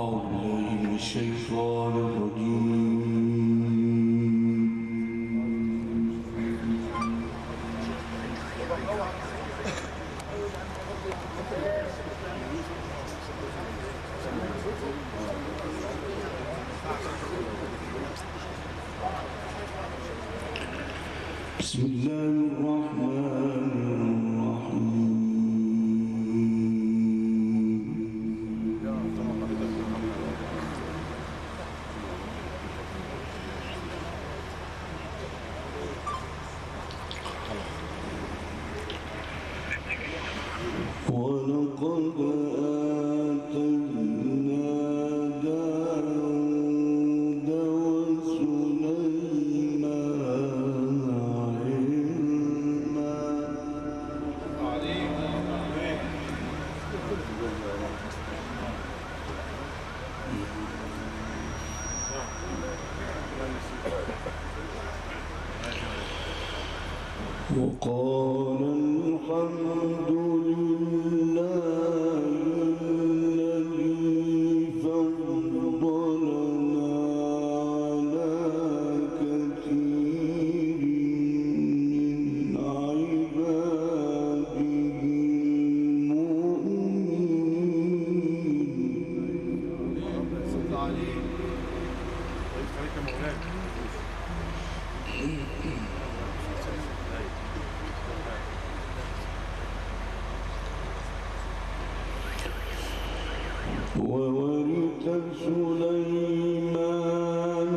أعوذ بالله من الشيطان الرجيم. بسم الله الرحمن الرحيم. ولقد آتينا داود وسليمان علما. وقال الحمد لله الذي فضلنا على كثير من عباده وورث سليمان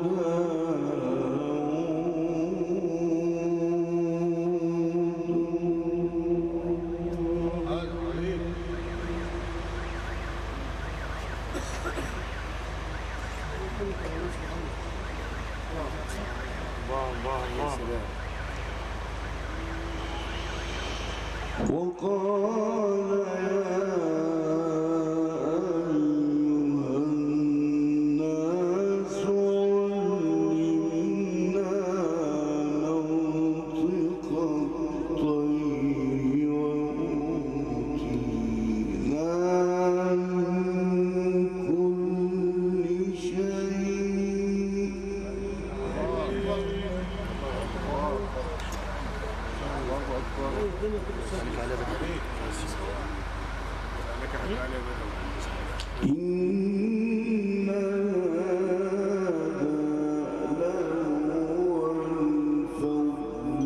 وقال إن هذا لهو الفضل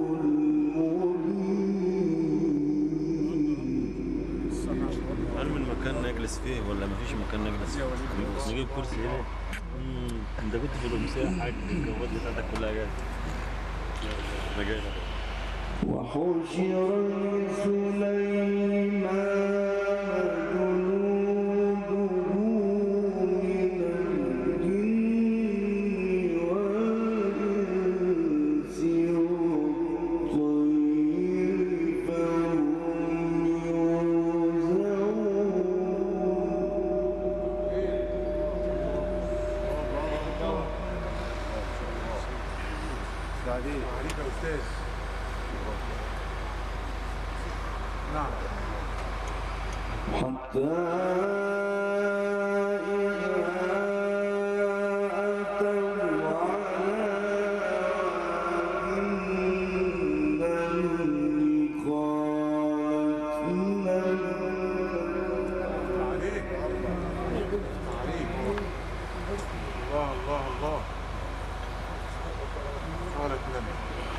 المبين. هل من مكان نجلس فيه ولا مفيش مكان نجلس فيه؟ نجيب كرسي هنا. انت كنت في الأمسية حاجة الجوات بتاعتك كلها جاية. انا جاي لك. وحشر سليمان جنوده من الجن والإنس والطير فهم عليك يا أستاذ. نعم. حتى إذا أتوا على النمل قالت عليك الله الله الله. قالت نمل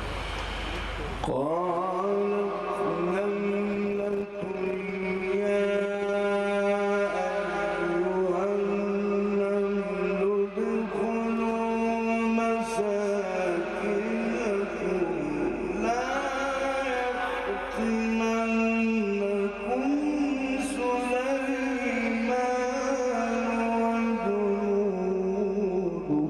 يا أيها النمل ادخلوا مساكنكم لا يحطمنكم سليمان وجنوده.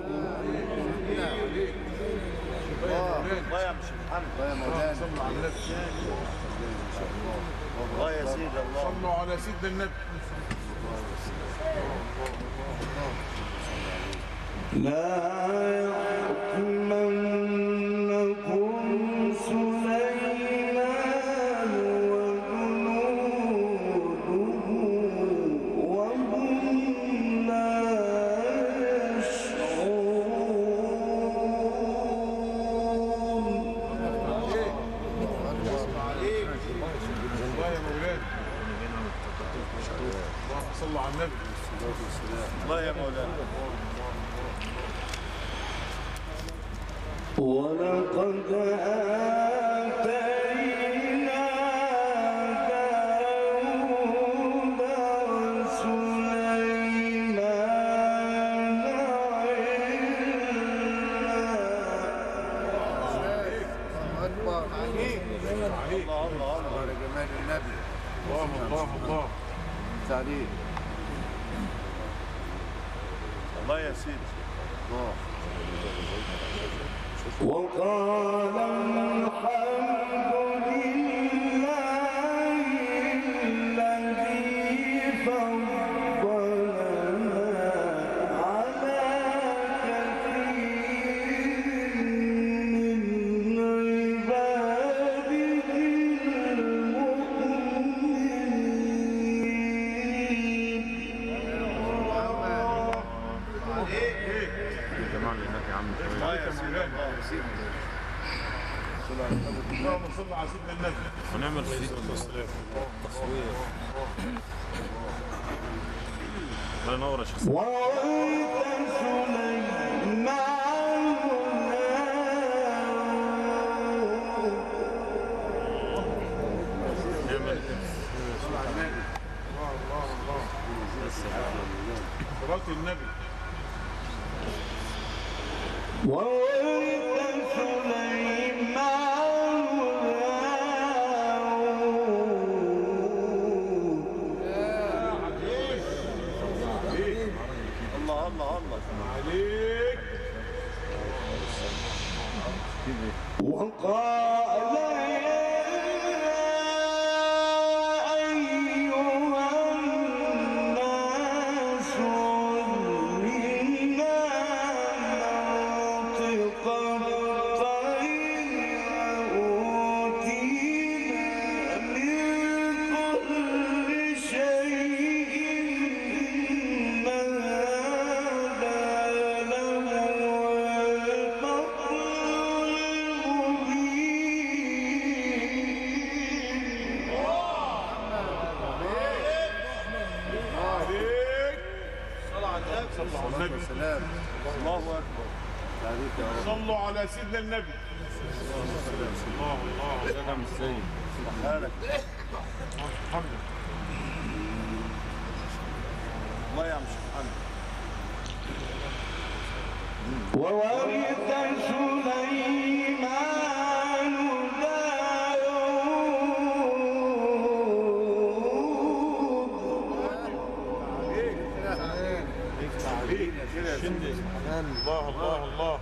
الله يا مش محمد. الله يا مولانا. صلوا على النبي. الله يا سيدي الله. صلوا على سيدنا النبي. لا يحطمنكم سليمان وجنوده وهم النبي. الله يا مولانا. ولقد آتينا داود وسليمان أكبر عليك. الله الله الله. على جمال النبي. الله الله الله. تعليق. الله يا سيدي. الله. وقال الحمد لله الذي فضلنا على كثير من عباده المؤمنين. جمال هناك يا عم. الله يا سيدي. اللهم صل على سيدنا النبي. ونعمل في التصوير. الله ينور يا شيخ. وورث سليمان نعمل الله الله الله. صلاة النبي. وورث سليمان الله الله الله. عليك. وقال يا أيها الناس إنا نطق الطير أوتينا من كل شيء إن هذا لهو الفضل عليك. صلى على النبي. سلام. الله اكبر. عليك يا رب. صلوا على سيدنا النبي. الله الله. يا عم السيد. حالك. محمد. الله يا عم شيخ محمد. وورث سليمان الله الله الله.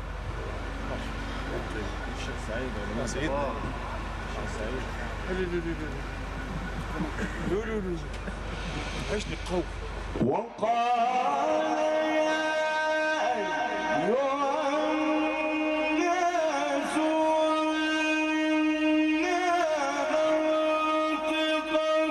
الشيخ سعيد ولا سعيد؟ الشيخ سعيد. عشني قوي. وقال يا أيها الناس إنا نطق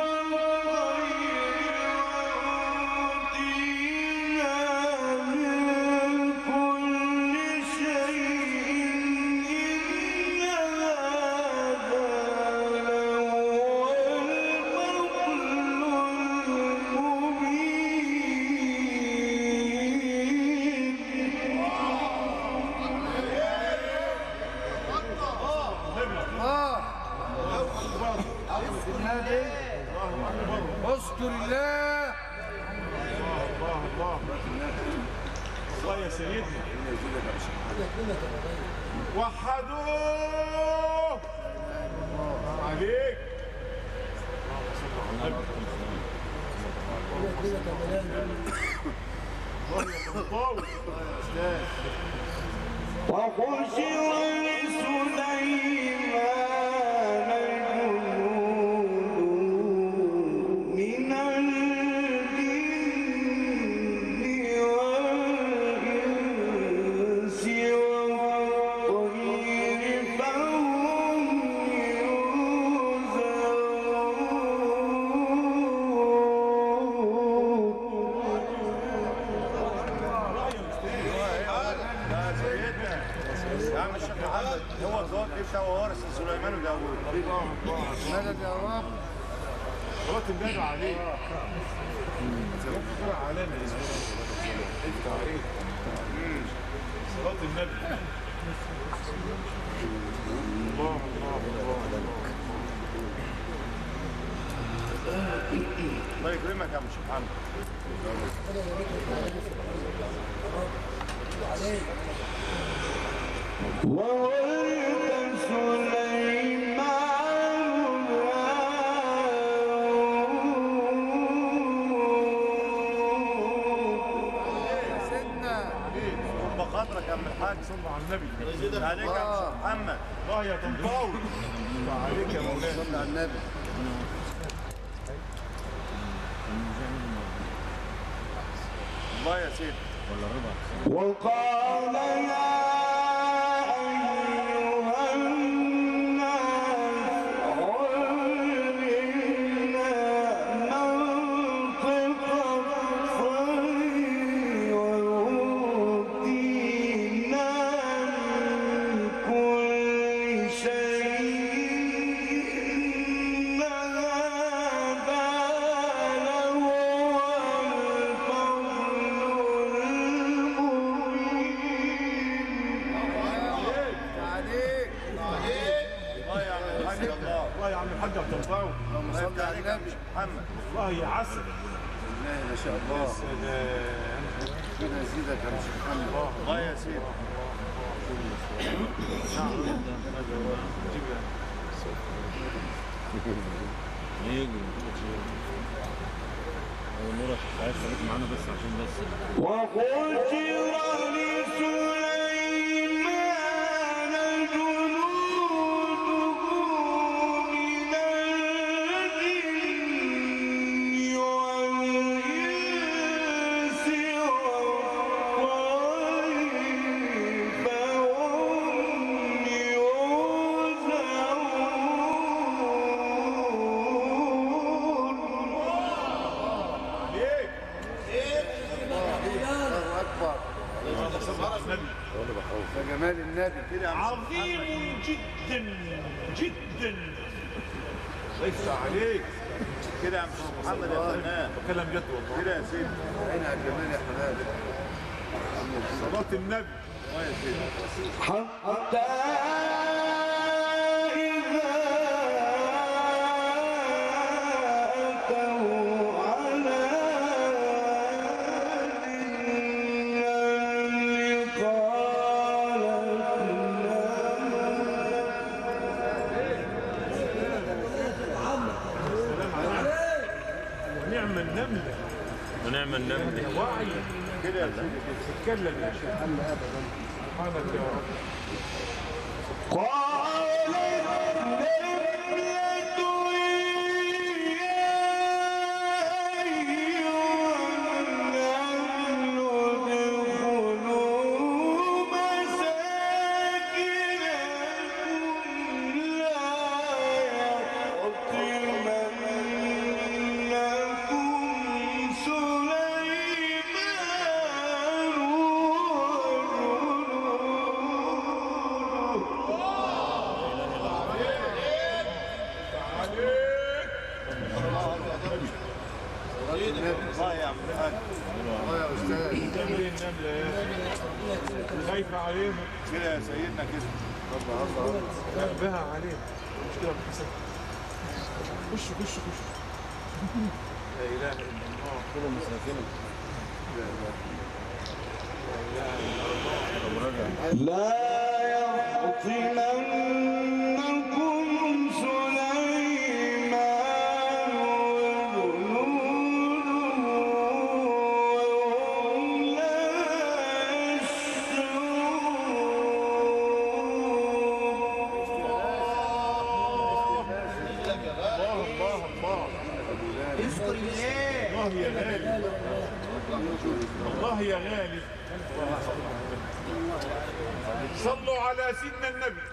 أوتينا من كل شيء إن هذا لهو الفضل اذكر الله. الله الله الله يا سيدنا. وحدوه عليك. وحشر لسليمان الجنود من الجن والإنس والطير فهم يا عم الشيخ محمد هو الزواج بتاع وارث سليمان وداوود. مدد يا رب. صلاة النبي عليك. صلاة علينا. افتح عليك. صلاة النبي. الله الله الله. الله يكرمك يا مش محمد. وولد سليمان بخاطرك يا عم الحاج صلى على النبي. عليك يا مش محمد. الله يا طنطاوي. عليك يا مولانا. صلى على النبي. الله يا سيدي. وقال يا أيها الناس علمنا منطق الطير وأوتينا من كل شيء إن هذا لهو الله يا عم الحاج عبد الطاوي. اللهم صل على النبي محمد. الله يا عسل. الله ما شاء الله. يا سلام. ربنا يزيدك يا مش محمد. الله يا سيدي. نورك عايز خليك معانا بس عشان بس. وقدر لسليمان جنوده من الجن والإنس والطير فهم جمال النبي كده عظيم جدا جدا. يفتح عليك كده يا محمد يا فنان. كلام جد والله. كده يا سيدي. عين على الجمال يا حبايبي. صلاة النبي. الله يا سيدي. حتى إذا أتوا على ونعم النملة. ونعم النمل. وعي كده يا سيدي. تتكلم يا شيخ. سبحانك يا رب. قالت نملة يا أيها النمل ادخلوا مساكنكم لا يحطمنكم سليمان الله يا عم الحاج. الله يا استاذ. تعمل النملة يا خايفة عليهم كده يا سيدنا كده. نبهها عليهم. مشكلة بحسن. خش خش خش. لا إله إلا الله. كل مساكنك. لا يحطمنكم سليمان وجنوده وهم لا الله يا غالي. الله يا غالي. صلوا على سيدنا النبي.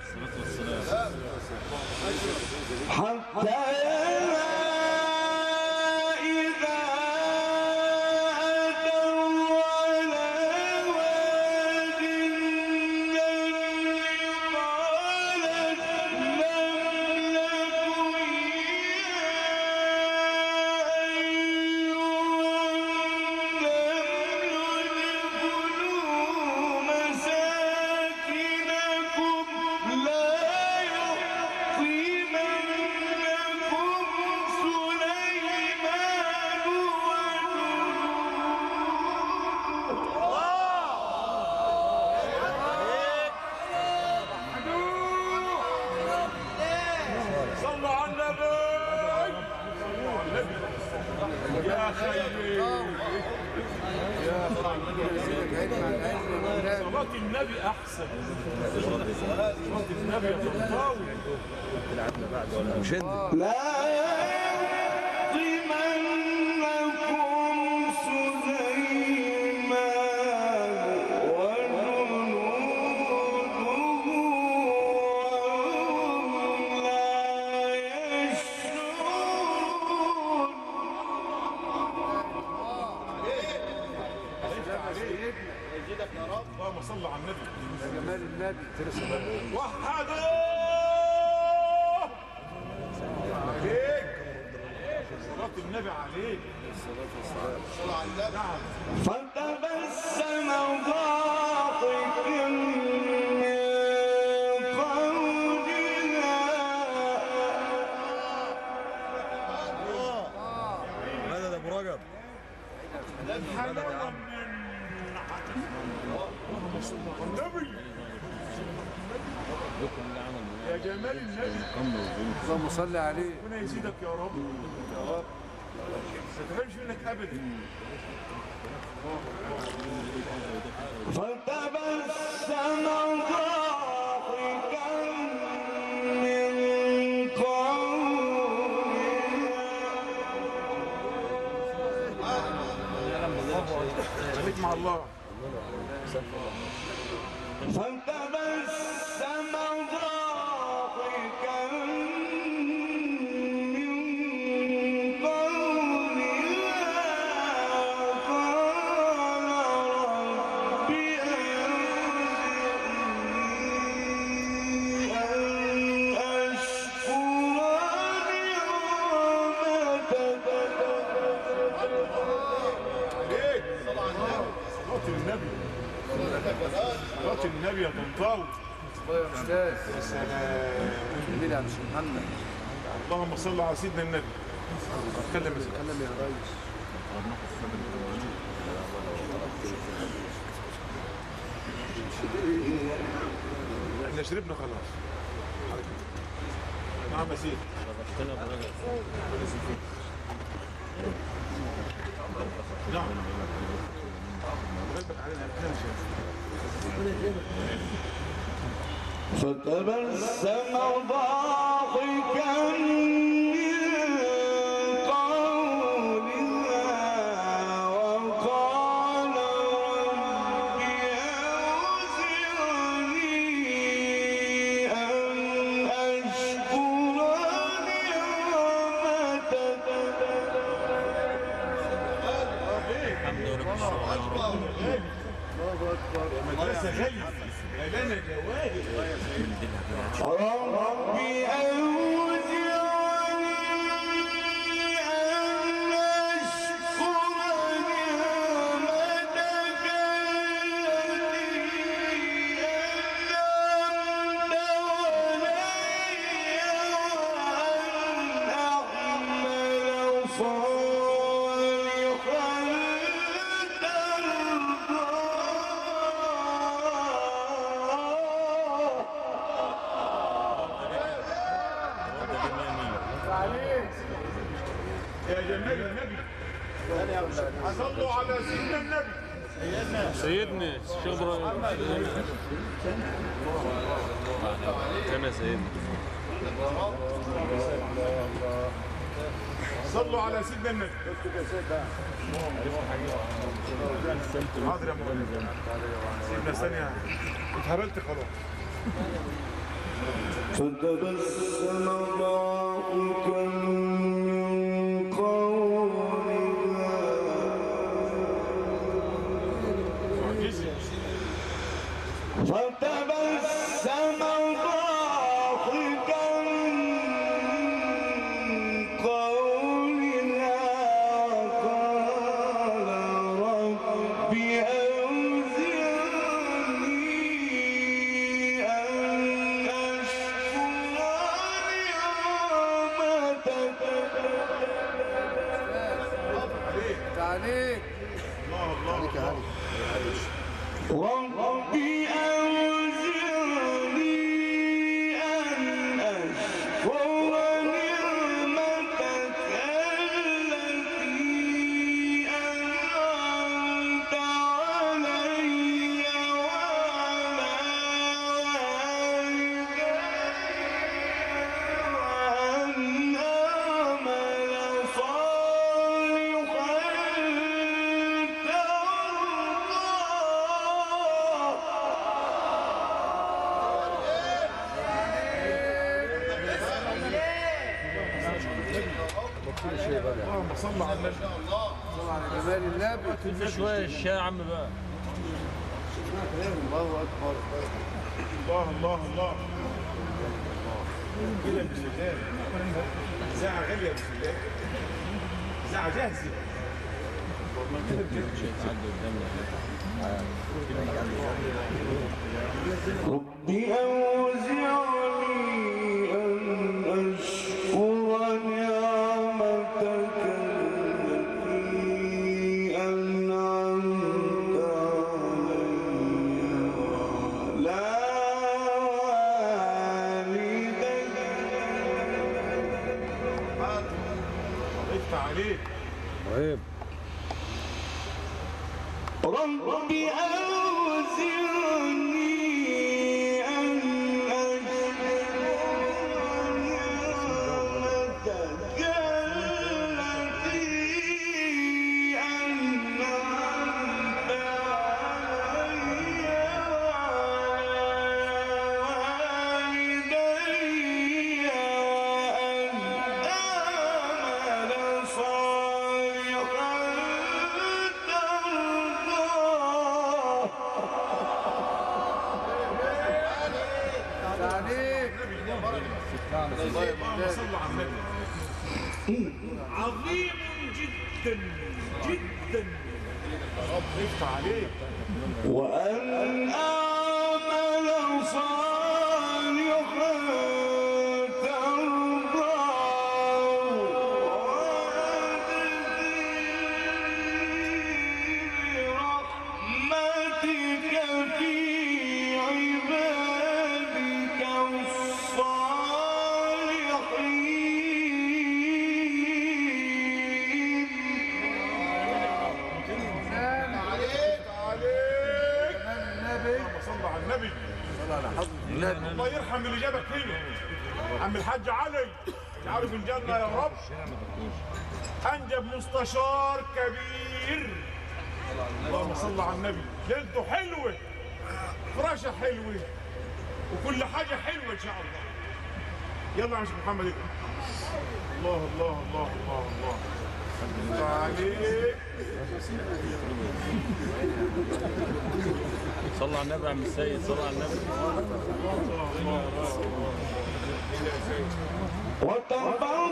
حتى إذا أتوا على واد النمل قالت نملة يا يا خيي صلاة النبي أحسن. صلاة النبي يا طنطاوي. لا يحطمنكم سليمان وجنوده وهم لا يشعرون. اللهم صل على النبي. يا جمال النبي. وحدوا عليك. صلاة النبي عليك. نعم. فتبسم ضاحكا من قولها هذا ابو رجب. حلاوة من النبي. يا جمال النبي. اللهم صل عليه. ربنا يزيدك يا رب. يا رب. ما تفهمش منك ابدا. فتبسم ضاحكا من قولها خليك مع الله. فتبسم ضاحكا من قولها قال رب أوزعني أن أشكر عليك. صلاة النبي. صلاة النبي يا طنطاوي. الله يا استاذ. يا سلام. جميل يا مش محمد. اللهم صل على سيدنا النبي. اتكلم يا سيدي. اتكلم يا ريس. احنا شربنا خلاص. نعم يا سيدي. نعم. قلبك علينا فتبسم ضاحكا من قولها وقال رب أوزعني أن أشكر نعمتك. مدرسة غالية. لنا جواهر. ربي أوزعني أن أشكر نعمتك التي أنعمت علي وأن أعمل صالحا يا جمال النبي. صلوا على سيدنا النبي. سيدنا الشيخ ابراهيم. كما سيدنا. صلوا على سيدنا النبي. حاضر يا مولانا. سيدنا ثانية. اتهبلت خلاص. فتبسم ضاحكا من قولها فتبسم ضاحكا من قولها وقال رب أوزعني أن أشكر نعمتك. تعليق. الله الله الله. ربي أوزعني أن أشكر نعمتك التي اللهم صل على النبي. صل على جمال النبي. في شويه الشاي يا عم بقى. الله اكبر. الله الله الله. كده بسم الله. ساعة غالية بسم الله. ساعة جاهزة. رب أوزعني أن أشكر نعمتك التي أنعمت علي وعلى والدي. افتح عليك. طيب رب أوزعني أن أشكر نعمتك التي أنعمت علي وعلى والدي وأن أعمل صالحا عليك. اللهم صل على النبي. عظيم جدا جدا. رب افتح عليك. وأن أعمل صالحا ترضاه وأدخلني برحمتك في عبادك الصالحين. عليك. النبي. اللهم صل على النبي. صل على حضرة النبي. الله يرحم اللي جابك هنا. عم الحاج علي. اجعله في الجنة يا رب. أنجب مستشار كبير. اللهم صل على النبي. ليلته حلوة. فراشة حلوة. وكل حاجة حلوة إن شاء الله. يلا يا مش محمد ابن. الله الله الله الله الله. الله عليك. صلى على النبي يا عم السيد. صلى على النبي. وتفقد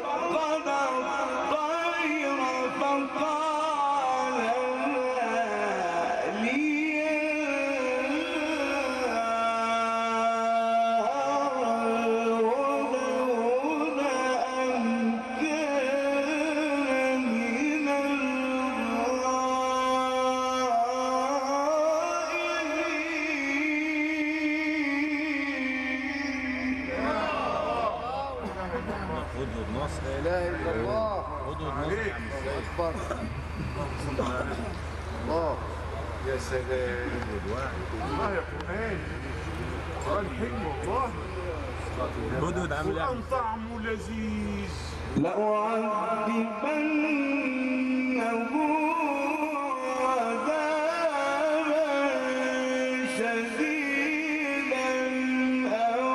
الطير فقال لي هدهد أم كان من هدهد نصر. لا اله الا الله. هدهد نصر يا عم السيد. اكبر. الله. يا سلام. الله يا قرآن. قرآن حلو والله. هدهد عامل ايه؟ قرآن طعمه لذيذ. لأعذبنه عذابا شديدا أو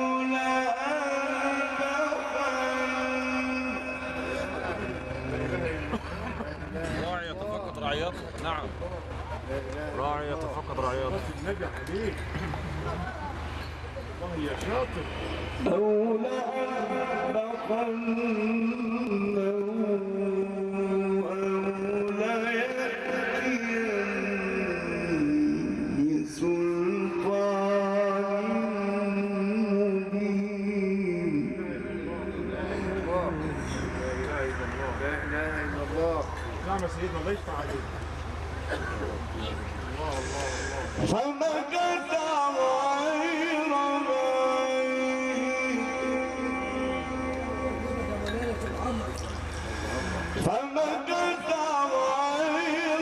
لأذبحنه. راعي يتفقد رعيته. نعم راعي يتفقد رعيته. النبي عليك. والله يا شاطر. أو لأذبحنه أو ليأتيني بسلطان مبين. الله. لا اله الا الله. نعم يا سيدنا الله يفتح عليك. الله الله الله. فمكث غير بعيد فمكث غير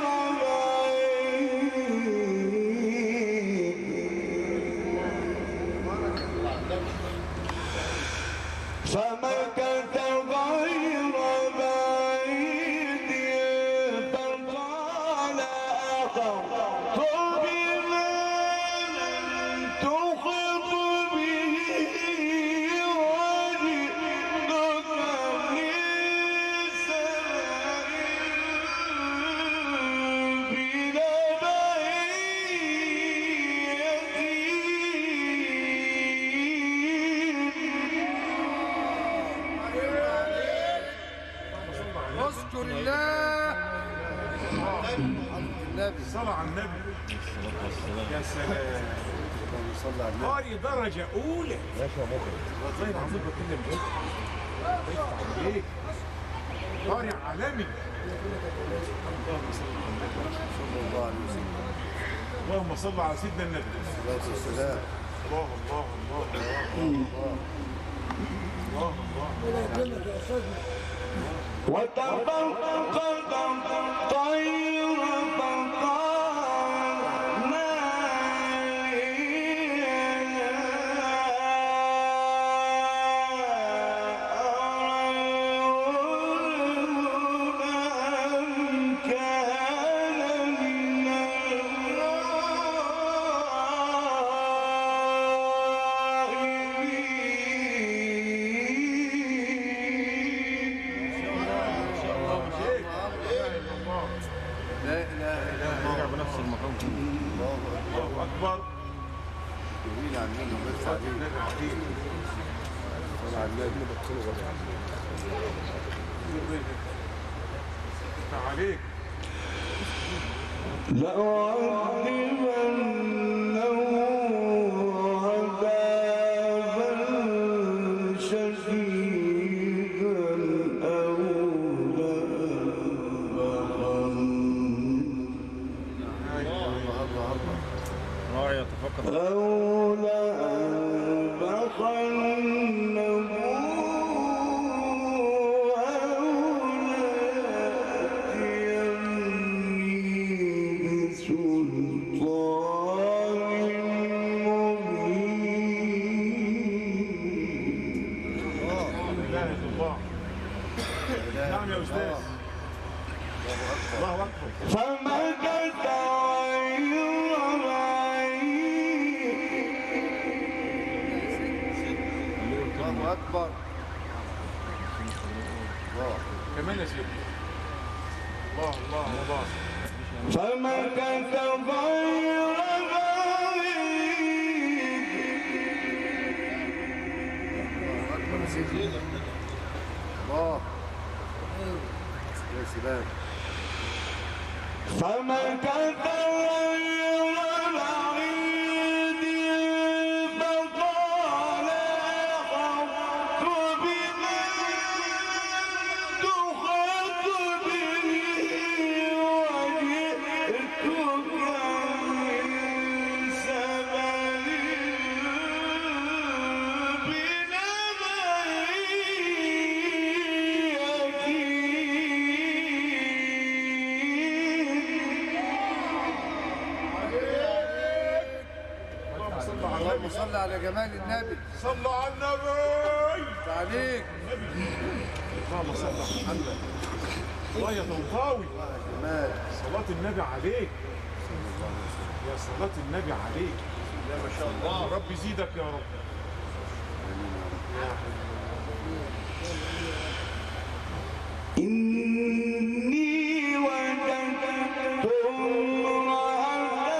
بعيد فمكث غير بعيد فقال أخذت بما لم تحط به وجئتك من النبي صلى على النبي. يا سلام. اللهم صل على النبي. قاري درجة أولى. ماشي يا مخرج. والله العظيم بتكلم جد. الله يفتح عليك. قاري عالمي. اللهم صل على النبي. صلى الله عليه وسلم. اللهم صل على سيدنا النبي. الصلاة والسلام. الله الله الله الله الله الله. وتفقد الطير فقال ما لا إله إلا الله. رجع بنفس المقام كده. الله أكبر. الله أكبر. جميل على النبي وبارك عليه. النبي عليك. صل على النبي. يفتح عليك. لأعذبنه عذابا شديدا أو راعي يتفقد. لأذبحنه أو ليأتيني بسلطان مبين. لا إله إلا الله. نعم يا أستاذ. الله أكبر. فمكث غير بعيد الله أكبر. الله. كمان يا سيدي. الله الله الله. فمكث غير الله أكبر يا سيدي. الله. يا سلام. فمكث غير بعيد فقال أحطت بما تحط به وجئتك من سبأ بنبأ اللهم صل على جمال النبي. صلوا على النبي. عليك. اللهم صل على محمد. الله يا طنطاوي. جمال. صلاة النبي عليك. يا صلاة النبي عليك. يا ما شاء الله. رب يزيدك يا رب. إني وجدت امرأة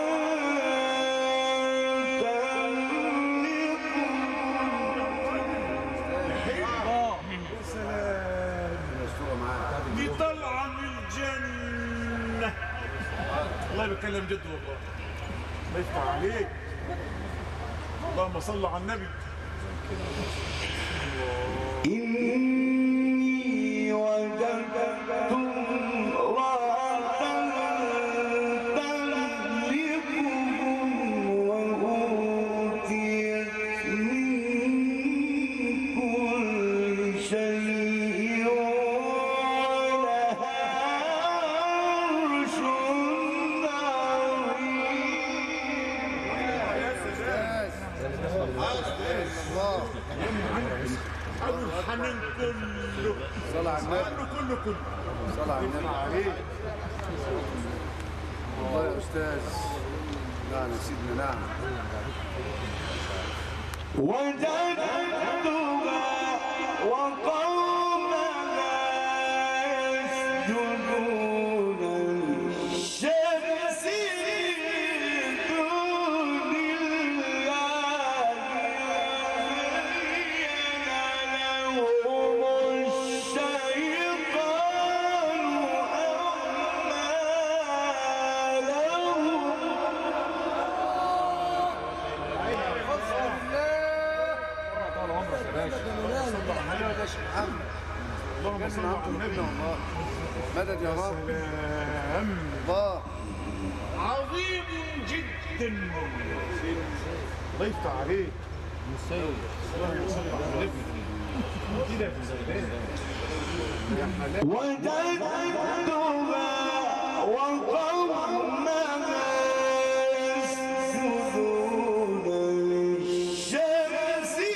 يا سلام. مستورة معاك. دي طالعة من الجنة. والله بتكلم جد والله. الله يفتح عليك. اللهم صل على النبي. إني وجدت امرأة تملكهم وأوتيت من كل شيء ولها عرش عظيم. الله. أبو الحنان كله. صل على النبي. كله كله. صل على النبي. عليك. والله يا أستاذ. نعم يا سيدنا نعم. وجدتها وقومها يسجدون للشمس من دون الله زين لهم الشيطان أعمالهم يا شيخ محمد. اللهم صل على النبي. والله مدد يا رب. سلام. الله عظيم جدا. ضيفت عليك. اللهم صل على النبي. كده في زمان. يا حلال. وجدتها وقومها يسجدون للشمس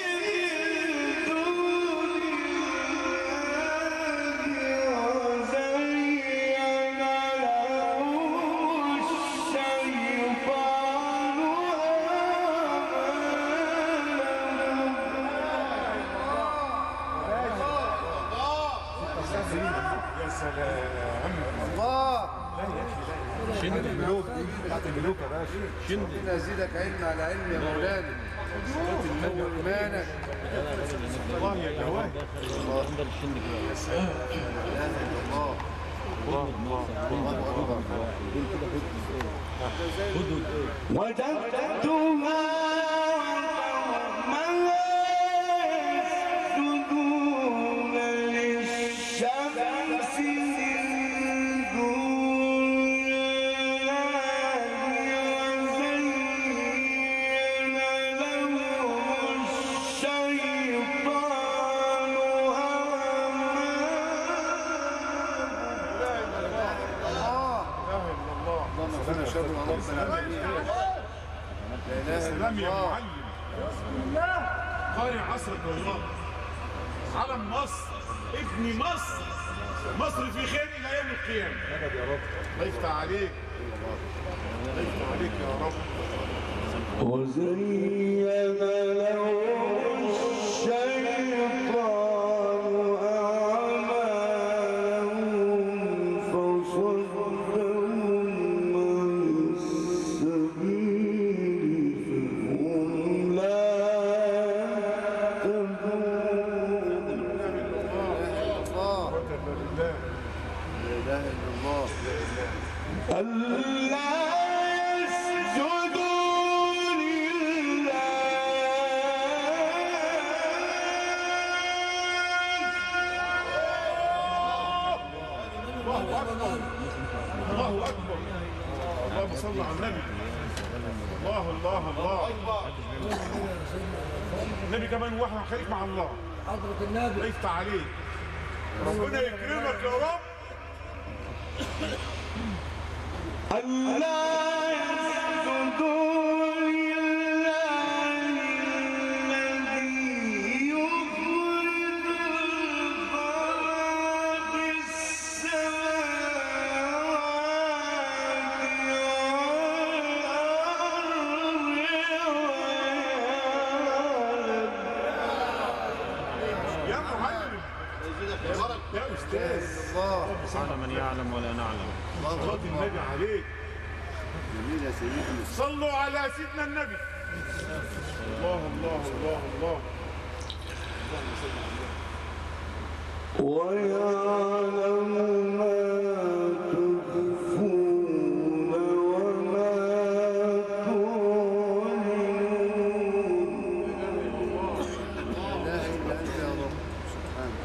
يا سلام. الله شند الملوك دي بتاعت الملوك يا باشا. ربنا يزيدك علم على علم يا مولانا. وإيمانك. الله يا جواد. يا سلام. لا اله الا الله. الله اكبر. وجدتها يسجدون للشمس ربنا شر رب العالمين. لا اله الا سلام يا الله. معلم. قارئ عصرك والله. علم مصر ابن مصر. مصر في خير الى يوم القيامه. مدد يا رب. ضيفت عليك. ضيفت عليك يا رب. وزين له الشيطان أعمالهم فصدهم عن السبيل فهم لا يهتدون. الله لله. لا اله الا الله. ألا يسجدوا لله الله اكبر. الله اكبر. اللهم صل على النبي. الله الله الله. النبي كمان واحد خليك مع الله. حضرة النبي. ضيفت عليك. ربنا يكرمك يا رب. ألا يسجدوا لله الذي يخرج الخلق السماوات والأرض يا معلم. يا استاذ. الله على من يعلم ولا نعلم. صلاة النبي عليك. جميل يا سيدنا. صلوا على سيدنا النبي. الله الله الله الله. ويعلم ما تخفون وما تعلنون. لا اله الا انت يا رب سبحانك.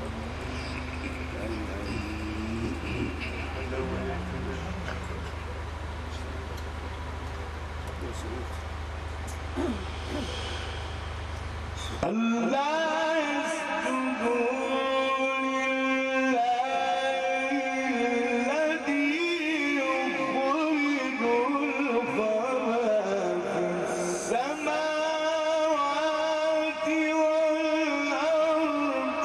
ألا يسجدوا لله الذي يخرج الخبأ في السماوات والأرض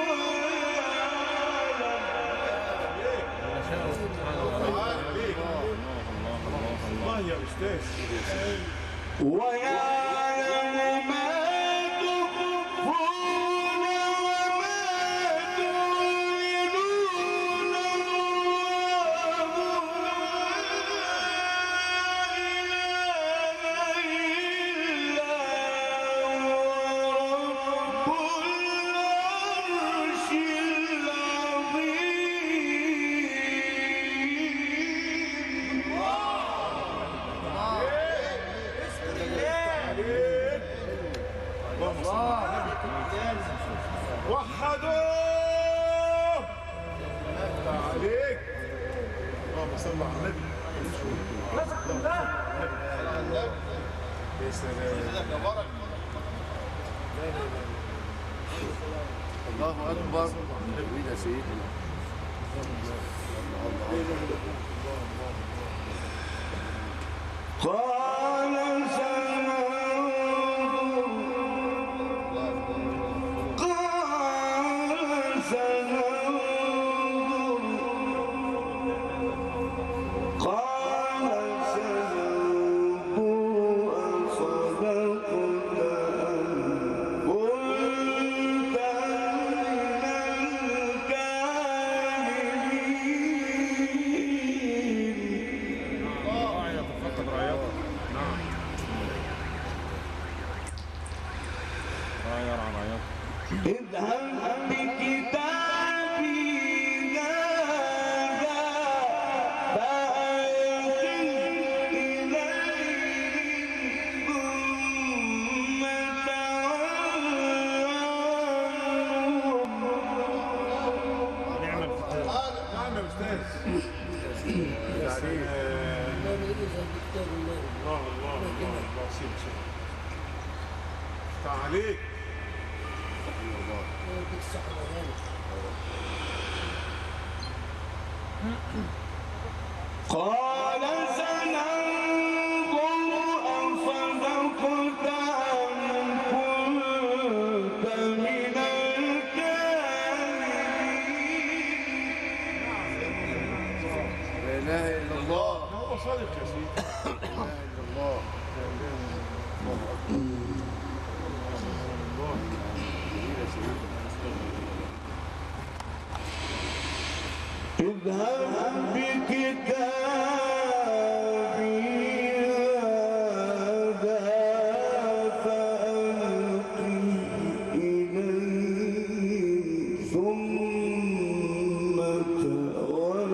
الله يا استاذ. ويعلم ما تخفون وما تعلنون. الله لا إله إلا هو رب العرش العظيم. وحدوا. عليك. اللهم صل على النبي. يا سلام. الله اكبر. يا سيدي. قال سننظر قال سننظر قال سننظر أصدقت أم قلت من الكاذبين. يتفقد رايته. نعم. غير عن عياط. اذهب بكتابي هذا فألقه إليهم ثم تول عنهم. نعم يا استاذ. يا سلام. الله الله الله الله. سيب سيب. عليك. قال سننظر أصدقت أم كنت من الكاذبين. لا اله الا الله. هو صادق يا سيدي. لا اله الا الله. اذهب بكتابي هذا فألقه إليهم ثم تول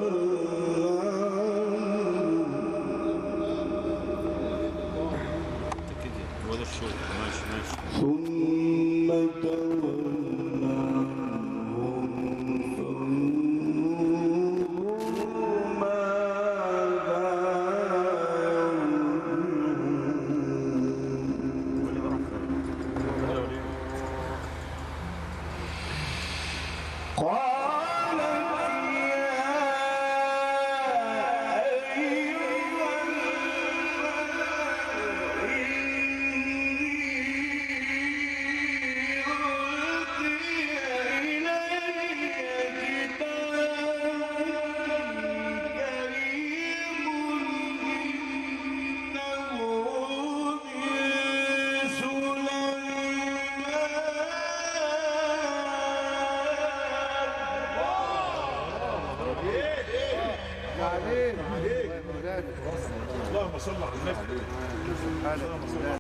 كده هو ده الشغل. ماشي ماشي. ثم تول عنهم فانظر ماذا يرجعون. قالت يا أيها الملأ عليك. اللهم صل على النبي.